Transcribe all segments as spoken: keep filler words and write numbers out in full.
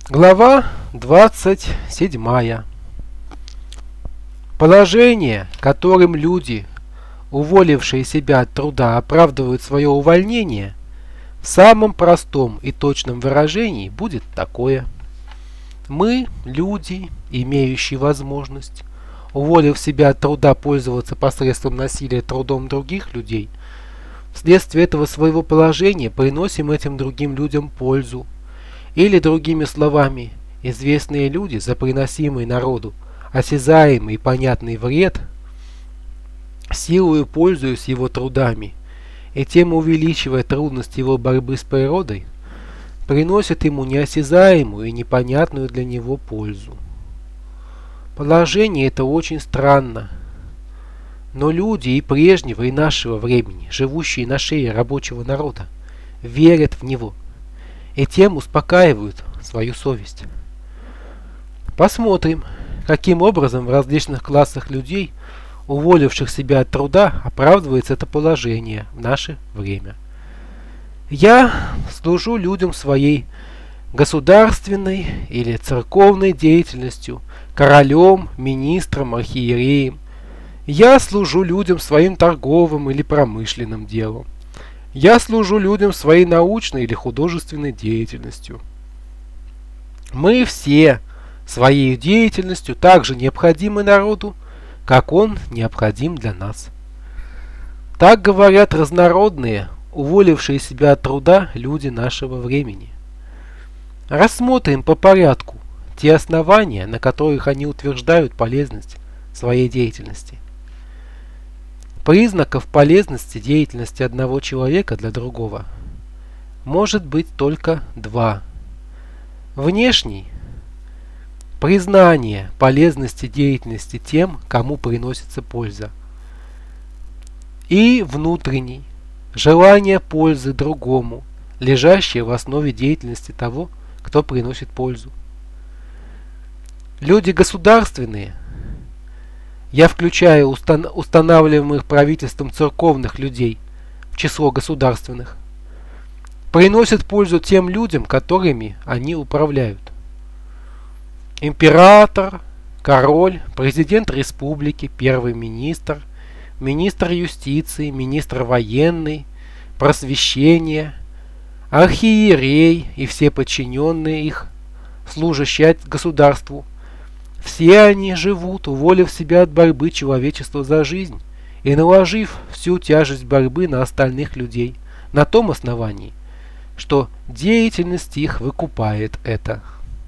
Глава двадцать седьмая. Положение, которым люди, уволившие себя от труда, оправдывают свое увольнение, в самом простом и точном выражении будет такое. Мы, люди, имеющие возможность, уволив себя от труда, пользоваться посредством насилия трудом других людей, вследствие этого своего положения приносим этим другим людям пользу. Или, другими словами, известные люди за приносимый народу осязаемый и понятный вред, силою пользуясь его трудами и тем увеличивая трудность его борьбы с природой, приносят ему неосязаемую и непонятную для него пользу. Положение это очень странно, но люди и прежнего, и нашего времени, живущие на шее рабочего народа, верят в него и тем успокаивают свою совесть. Посмотрим, каким образом в различных классах людей, уволивших себя от труда, оправдывается это положение в наше время. Я служу людям своей государственной или церковной деятельностью, королем, министром, архиереем. Я служу людям своим торговым или промышленным делом. Я служу людям своей научной или художественной деятельностью. Мы все своей деятельностью так же необходимы народу, как он необходим для нас. Так говорят разнородные, уволившие себя от труда люди нашего времени. Рассмотрим по порядку те основания, на которых они утверждают полезность своей деятельности. Признаков полезности деятельности одного человека для другого может быть только два. Внешний – признание полезности деятельности тем, кому приносится польза. И внутренний – желание пользы другому, лежащее в основе деятельности того, кто приносит пользу. Люди государственные – я включаю устан устанавливаемых правительством церковных людей в число государственных, приносят пользу тем людям, которыми они управляют. Император, король, президент республики, первый министр, министр юстиции, министр военный, просвещения, архиерей и все подчиненные их, служащие государству, все они живут, уволив себя от борьбы человечества за жизнь и наложив всю тяжесть борьбы на остальных людей, на том основании, что деятельность их выкупает это.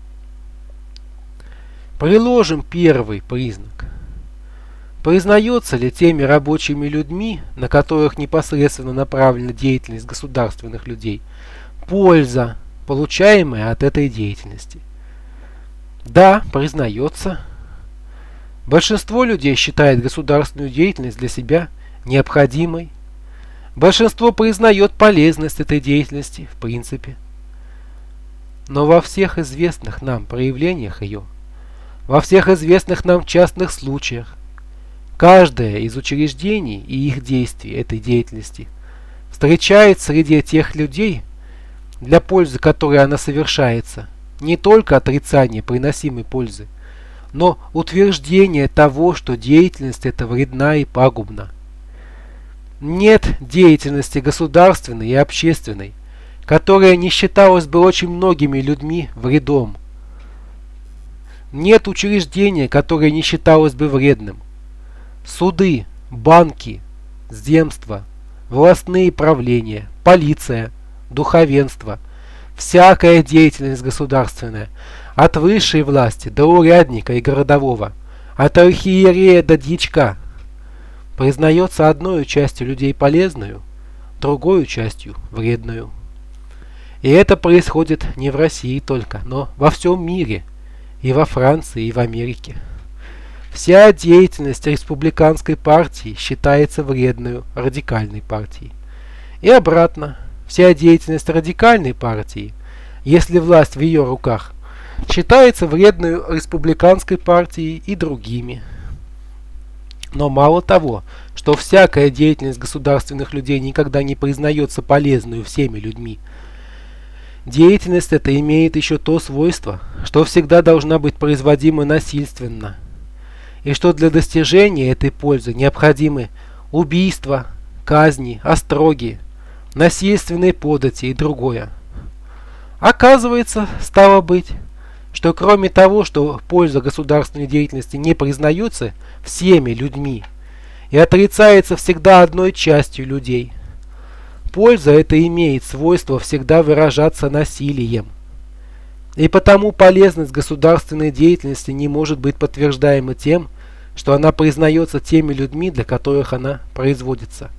Приложим первый признак. Признается ли теми рабочими людьми, на которых непосредственно направлена деятельность государственных людей, польза, получаемая от этой деятельности? Да, признается. Большинство людей считает государственную деятельность для себя необходимой. Большинство признает полезность этой деятельности в принципе. Но во всех известных нам проявлениях ее, во всех известных нам частных случаях, каждое из учреждений и их действий этой деятельности встречает среди тех людей, для пользы которой она совершается, не только отрицание приносимой пользы, но утверждение того, что деятельность эта вредна и пагубна. Нет деятельности государственной и общественной, которая не считалась бы очень многими людьми вредом. Нет учреждения, которое не считалось бы вредным. Суды, банки, земства, властные правления, полиция, духовенство – всякая деятельность государственная, от высшей власти до урядника и городового, от архиерея до дьячка, признается одной частью людей полезную, другой частью вредную. И это происходит не в России только, но во всем мире, и во Франции, и в Америке. Вся деятельность республиканской партии считается вредной радикальной партией. И обратно. Вся деятельность радикальной партии, если власть в ее руках, считается вредной республиканской партией и другими. Но мало того, что всякая деятельность государственных людей никогда не признается полезной всеми людьми, деятельность эта имеет еще то свойство, что всегда должна быть производима насильственно, и что для достижения этой пользы необходимы убийства, казни, остроги, насильственные подати и другое. Оказывается, стало быть, что кроме того, что польза государственной деятельности не признается всеми людьми и отрицается всегда одной частью людей, польза эта имеет свойство всегда выражаться насилием. И потому полезность государственной деятельности не может быть подтверждаема тем, что она признается теми людьми, для которых она производится.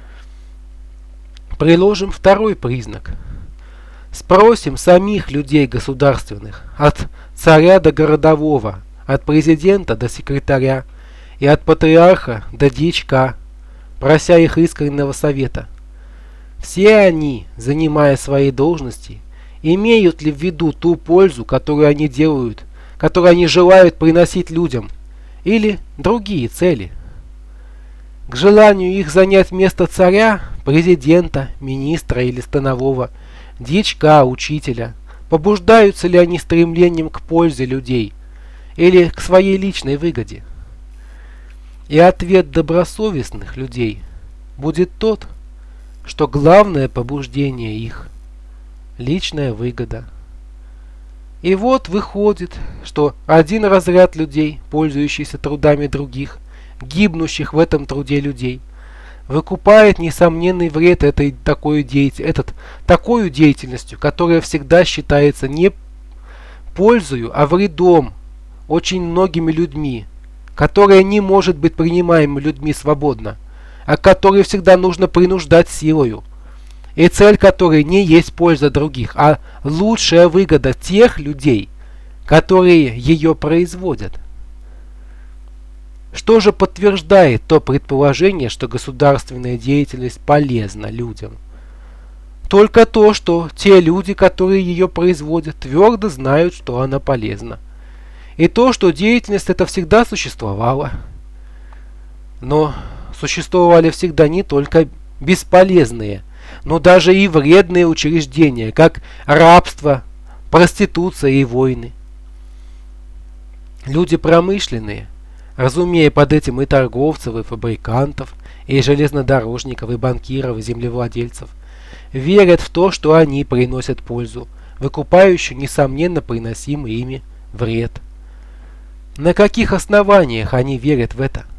Приложим второй признак. Спросим самих людей государственных, от царя до городового, от президента до секретаря и от патриарха до дьячка, прося их искреннего совета. Все они, занимая свои должности, имеют ли в виду ту пользу, которую они делают, которую они желают приносить людям, или другие цели? К желанию их занять место царя, президента, министра или станового, дьячка, учителя, побуждаются ли они стремлением к пользе людей или к своей личной выгоде? И ответ добросовестных людей будет тот, что главное побуждение их – личная выгода. И вот выходит, что один разряд людей, пользующийся трудами других, гибнущих в этом труде людей, выкупает несомненный вред этой такой деятель, этот, такой деятельностью, которая всегда считается не пользою, а вредом очень многими людьми, которая не может быть принимаема людьми свободно, а которой всегда нужно принуждать силою, и цель которой не есть польза других, а лучшая выгода тех людей, которые ее производят. Что же подтверждает то предположение, что государственная деятельность полезна людям? Только то, что те люди, которые ее производят, твердо знают, что она полезна. И то, что деятельность эта всегда существовала. Но существовали всегда не только бесполезные, но даже и вредные учреждения, как рабство, проституция и войны. Люди промышленные, разумея под этим и торговцев, и фабрикантов, и железнодорожников, и банкиров, и землевладельцев, верят в то, что они приносят пользу, выкупающую, несомненно, приносимый ими вред. На каких основаниях они верят в это?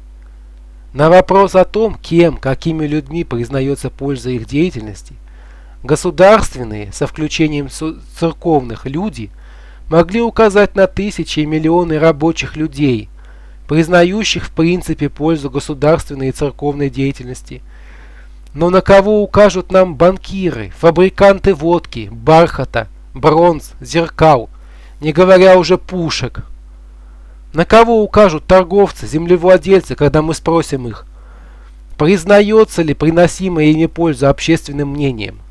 На вопрос о том, кем, какими людьми признается польза их деятельности, государственные, со включением церковных, люди могли указать на тысячи и миллионы рабочих людей, признающих в принципе пользу государственной и церковной деятельности. Но на кого укажут нам банкиры, фабриканты водки, бархата, бронз, зеркал, не говоря уже пушек? На кого укажут торговцы, землевладельцы, когда мы спросим их, признается ли приносимая ими польза общественным мнением?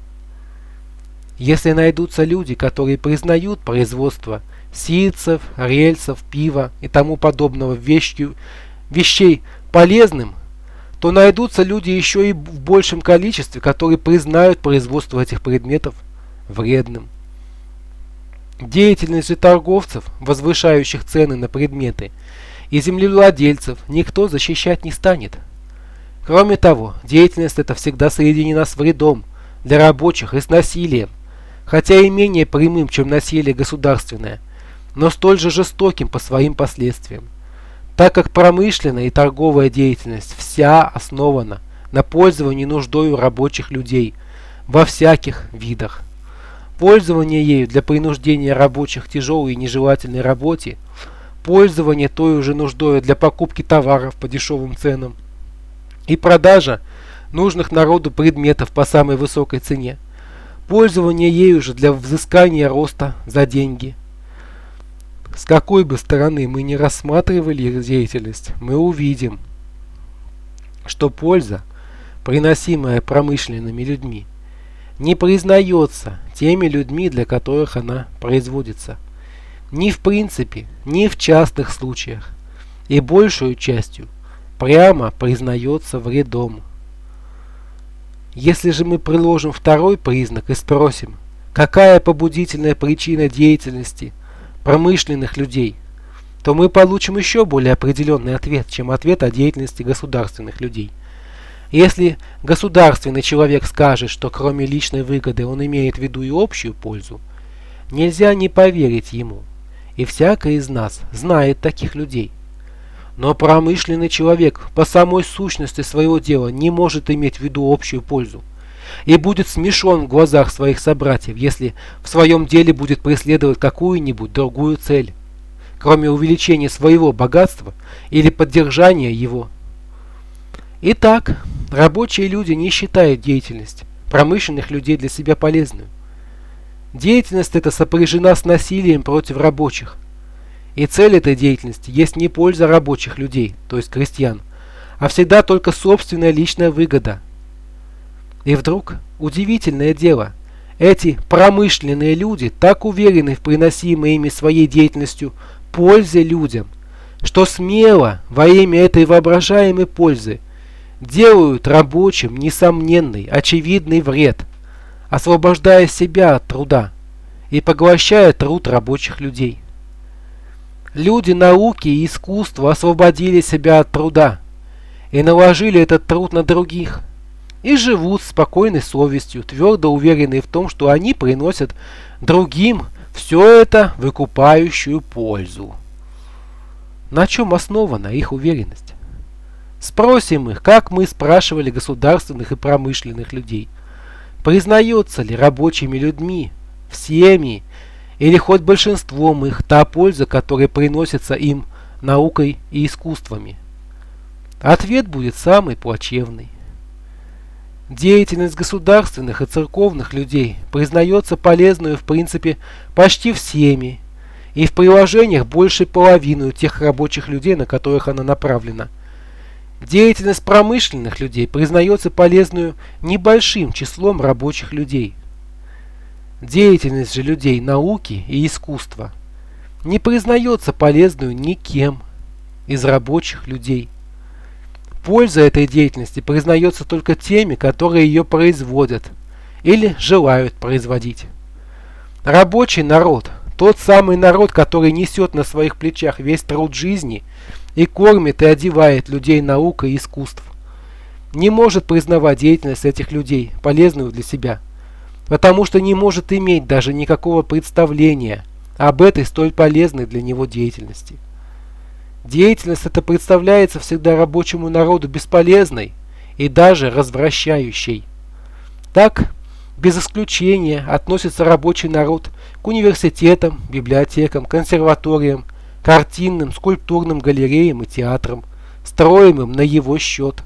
Если найдутся люди, которые признают производство ситцев, рельсов, пива и тому подобного вещью, вещей полезным, то найдутся люди еще и в большем количестве, которые признают производство этих предметов вредным. Деятельность же торговцев, возвышающих цены на предметы, и землевладельцев никто защищать не станет. Кроме того, деятельность эта всегда соединена с вредом для рабочих и с насилием, хотя и менее прямым, чем насилие государственное, но столь же жестоким по своим последствиям, так как промышленная и торговая деятельность вся основана на пользовании нуждою рабочих людей во всяких видах. Пользование ею для принуждения рабочих к тяжелой и нежелательной работе, пользование той же нуждою для покупки товаров по дешевым ценам и продажа нужных народу предметов по самой высокой цене, пользование ею же для взыскания роста за деньги. С какой бы стороны мы ни рассматривали их деятельность, мы увидим, что польза, приносимая промышленными людьми, не признается теми людьми, для которых она производится, ни в принципе, ни в частных случаях, и большую частью прямо признается вредом. Если же мы приложим второй признак и спросим, какая побудительная причина деятельности промышленных людей, то мы получим еще более определенный ответ, чем ответ о деятельности государственных людей. Если государственный человек скажет, что кроме личной выгоды он имеет в виду и общую пользу, нельзя не поверить ему, и всякий из нас знает таких людей. Но промышленный человек по самой сущности своего дела не может иметь в виду общую пользу и будет смешон в глазах своих собратьев, если в своем деле будет преследовать какую-нибудь другую цель, кроме увеличения своего богатства или поддержания его. Итак, рабочие люди не считают деятельность промышленных людей для себя полезную. Деятельность эта сопряжена с насилием против рабочих. И цель этой деятельности есть не польза рабочих людей, то есть крестьян, а всегда только собственная личная выгода. И вдруг, удивительное дело, эти промышленные люди так уверены в приносимой ими своей деятельностью пользе людям, что смело во имя этой воображаемой пользы делают рабочим несомненный, очевидный вред, освобождая себя от труда и поглощая труд рабочих людей. Люди науки и искусства освободили себя от труда и наложили этот труд на других, и живут с спокойной совестью, твердо уверенные в том, что они приносят другим все это выкупающую пользу. На чем основана их уверенность? Спросим их, как мы спрашивали государственных и промышленных людей, признается ли рабочими людьми, всеми или хоть большинством их та польза, которая приносится им наукой и искусствами. Ответ будет самый плачевный. Деятельность государственных и церковных людей признается полезной в принципе почти всеми, и в приложениях больше половины тех рабочих людей, на которых она направлена. Деятельность промышленных людей признается полезную небольшим числом рабочих людей. Деятельность же людей науки и искусства не признается полезную никем из рабочих людей. Польза этой деятельности признается только теми, которые ее производят или желают производить. Рабочий народ, тот самый народ, который несет на своих плечах весь труд жизни и кормит и одевает людей наук и искусств, не может признавать деятельность этих людей полезную для себя, потому что не может иметь даже никакого представления об этой столь полезной для него деятельности. Деятельность эта представляется всегда рабочему народу бесполезной и даже развращающей. Так, без исключения, относится рабочий народ к университетам, библиотекам, консерваториям, картинным, скульптурным галереям и театрам, строимым на его счет.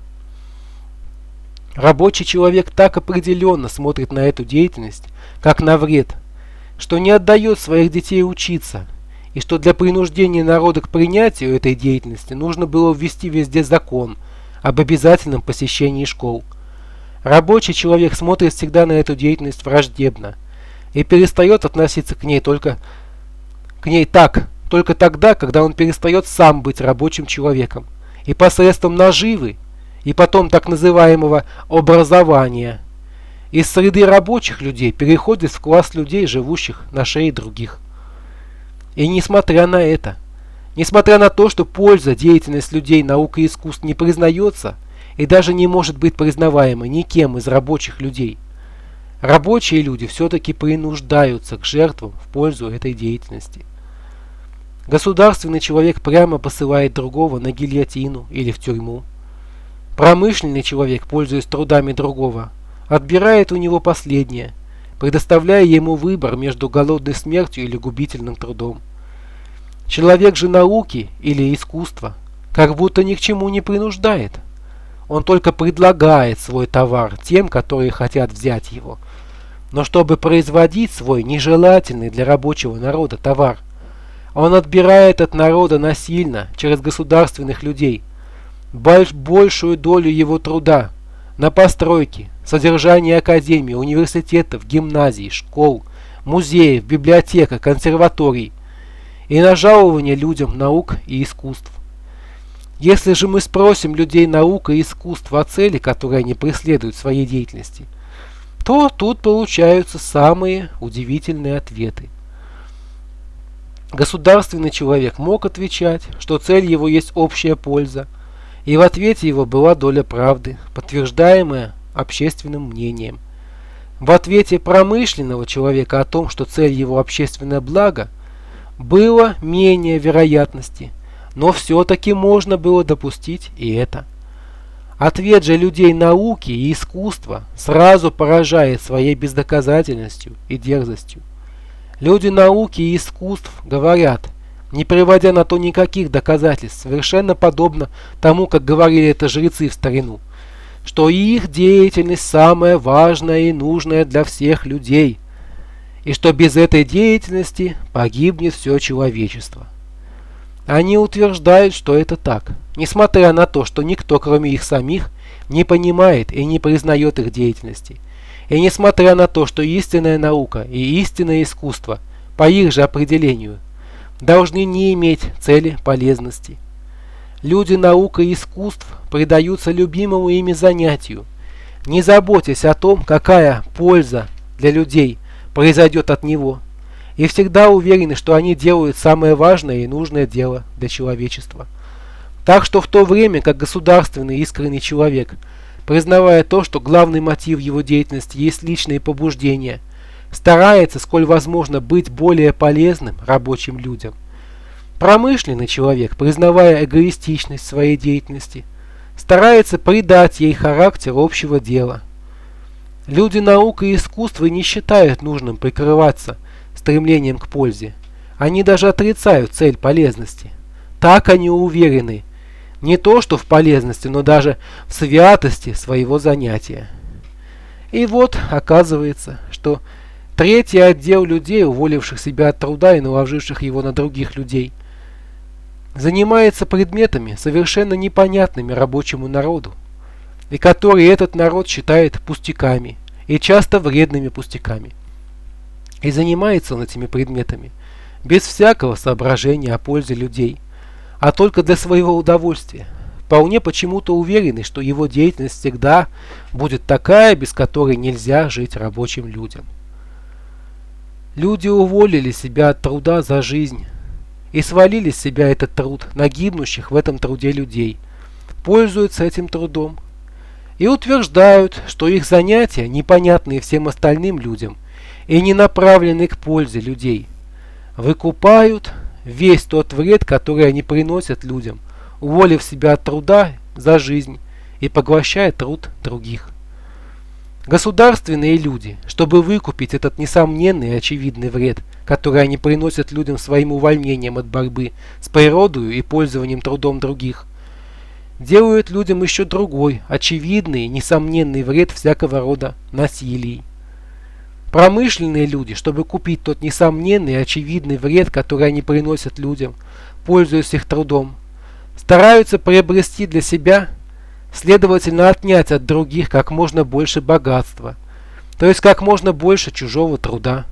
Рабочий человек так определенно смотрит на эту деятельность, как на вред, что не отдает своих детей учиться, и что для принуждения народа к принятию этой деятельности нужно было ввести везде закон об обязательном посещении школ. Рабочий человек смотрит всегда на эту деятельность враждебно и перестает относиться к ней только к ней так, только тогда, когда он перестает сам быть рабочим человеком и посредством наживы и потом так называемого образования из среды рабочих людей переходит в класс людей, живущих на шее других. И несмотря на это, несмотря на то, что польза деятельности людей наук и искусств не признается и даже не может быть признаваема никем из рабочих людей, рабочие люди все-таки принуждаются к жертвам в пользу этой деятельности. Государственный человек прямо посылает другого на гильотину или в тюрьму. Промышленный человек, пользуясь трудами другого, отбирает у него последнее, предоставляя ему выбор между голодной смертью или губительным трудом. Человек же науки или искусства как будто ни к чему не принуждает. Он только предлагает свой товар тем, которые хотят взять его. Но чтобы производить свой нежелательный для рабочего народа товар, он отбирает от народа насильно, через государственных людей, большую долю его труда на постройки, содержание академий, университетов, гимназий, школ, музеев, библиотек, консерваторий и на жалование людям наук и искусств. Если же мы спросим людей наук и искусств о цели, которые они преследуют в своей деятельности, то тут получаются самые удивительные ответы. Государственный человек мог отвечать, что цель его есть общая польза, и в ответе его была доля правды, подтверждаемая общественным мнением. В ответе промышленного человека о том, что цель его общественное благо, было менее вероятности, но все-таки можно было допустить и это. Ответ же людей науки и искусства сразу поражает своей бездоказательностью и дерзостью. Люди науки и искусств говорят, не приводя на то никаких доказательств, совершенно подобно тому, как говорили это жрецы в старину, что их деятельность самая важная и нужная для всех людей, и что без этой деятельности погибнет все человечество. Они утверждают, что это так, несмотря на то, что никто, кроме их самих, не понимает и не признает их деятельности, и несмотря на то, что истинная наука и истинное искусство, по их же определению, должны не иметь цели полезности. Люди наук и искусств предаются любимому ими занятию, не заботясь о том, какая польза для людей произойдет от него, и всегда уверены, что они делают самое важное и нужное дело для человечества. Так что в то время, как государственный искренний человек, признавая то, что главный мотив его деятельности есть личные побуждения, старается, сколь возможно, быть более полезным рабочим людям, промышленный человек, признавая эгоистичность своей деятельности, старается придать ей характер общего дела. Люди наук и искусства не считают нужным прикрываться стремлением к пользе. Они даже отрицают цель полезности. Так они уверены не то что в полезности, но даже в святости своего занятия. И вот оказывается, что третий отдел людей, уволивших себя от труда и наложивших его на других людей, занимается предметами, совершенно непонятными рабочему народу, и которые этот народ считает пустяками, и часто вредными пустяками. И занимается он этими предметами без всякого соображения о пользе людей, а только для своего удовольствия, вполне почему-то уверенный, что его деятельность всегда будет такая, без которой нельзя жить рабочим людям. Люди уволили себя от труда за жизнь и свалили с себя этот труд на гибнущих в этом труде людей, пользуются этим трудом и утверждают, что их занятия непонятные всем остальным людям и не направлены к пользе людей, выкупают весь тот вред, который они приносят людям, уволив себя от труда за жизнь и поглощая труд других. Государственные люди, чтобы выкупить этот несомненный и очевидный вред, который они приносят людям своим увольнением от борьбы с природой и пользованием трудом других, делают людям еще другой, очевидный и несомненный вред всякого рода насилий. Промышленные люди, чтобы купить тот несомненный и очевидный вред, который они приносят людям, пользуясь их трудом, стараются приобрести для себя, следовательно отнять от других как можно больше богатства, то есть как можно больше чужого труда.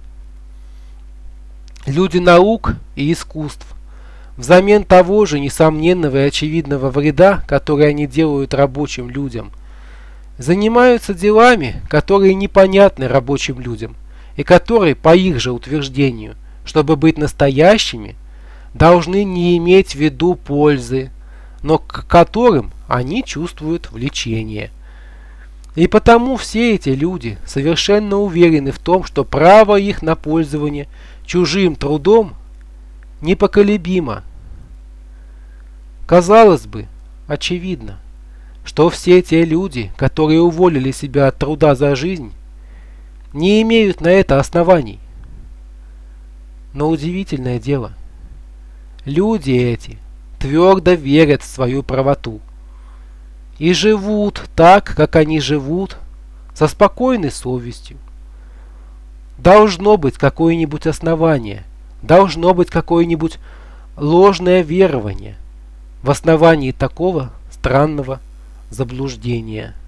Люди наук и искусств, взамен того же несомненного и очевидного вреда, который они делают рабочим людям, занимаются делами, которые непонятны рабочим людям, и которые, по их же утверждению, чтобы быть настоящими, должны не иметь в виду пользы, но к которым они чувствуют влечение. И потому все эти люди совершенно уверены в том, что право их на пользование чужим трудом непоколебимо. Казалось бы, очевидно, что все те люди, которые уволили себя от труда за жизнь, не имеют на это оснований. Но удивительное дело, люди эти твердо верят в свою правоту и живут так, как они живут, со спокойной совестью. Должно быть какое-нибудь основание, должно быть какое-нибудь ложное верование в основании такого странного заблуждения.